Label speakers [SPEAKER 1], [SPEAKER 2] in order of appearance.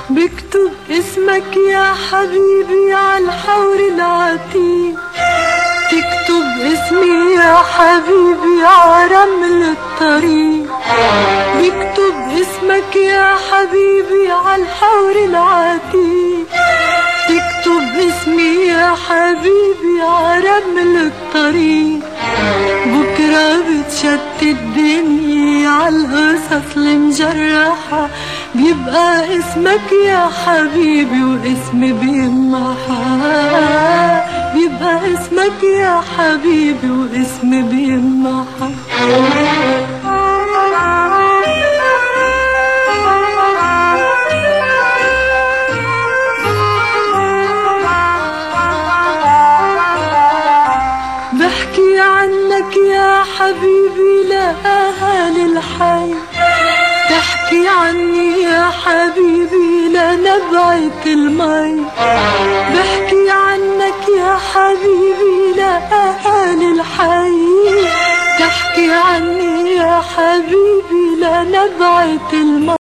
[SPEAKER 1] بكتب اسمك يا حبيبي عالحور العتيق، تكتب اسمي يا حبيبي عرمل الطريق. بكتب اسمك يا حبيبي عالحور العتيق، تكتب اسمي يا حبيبي عرمل الطريق. بكرة بتشتت الدنيا عالقصص المجرحة، بيبقى اسمك يا حبيبي واسمي بيمحى. بيبقى اسمك يا حبيبي واسمي بيمحى. بحكي عنك يا حبيبي لأهالي الحي، تحكي عني يا حبيبي لنبعة المي. بحكي عنك يا حبيبي لأهالي الحي، تحكي عني يا حبيبي لنبعة المي.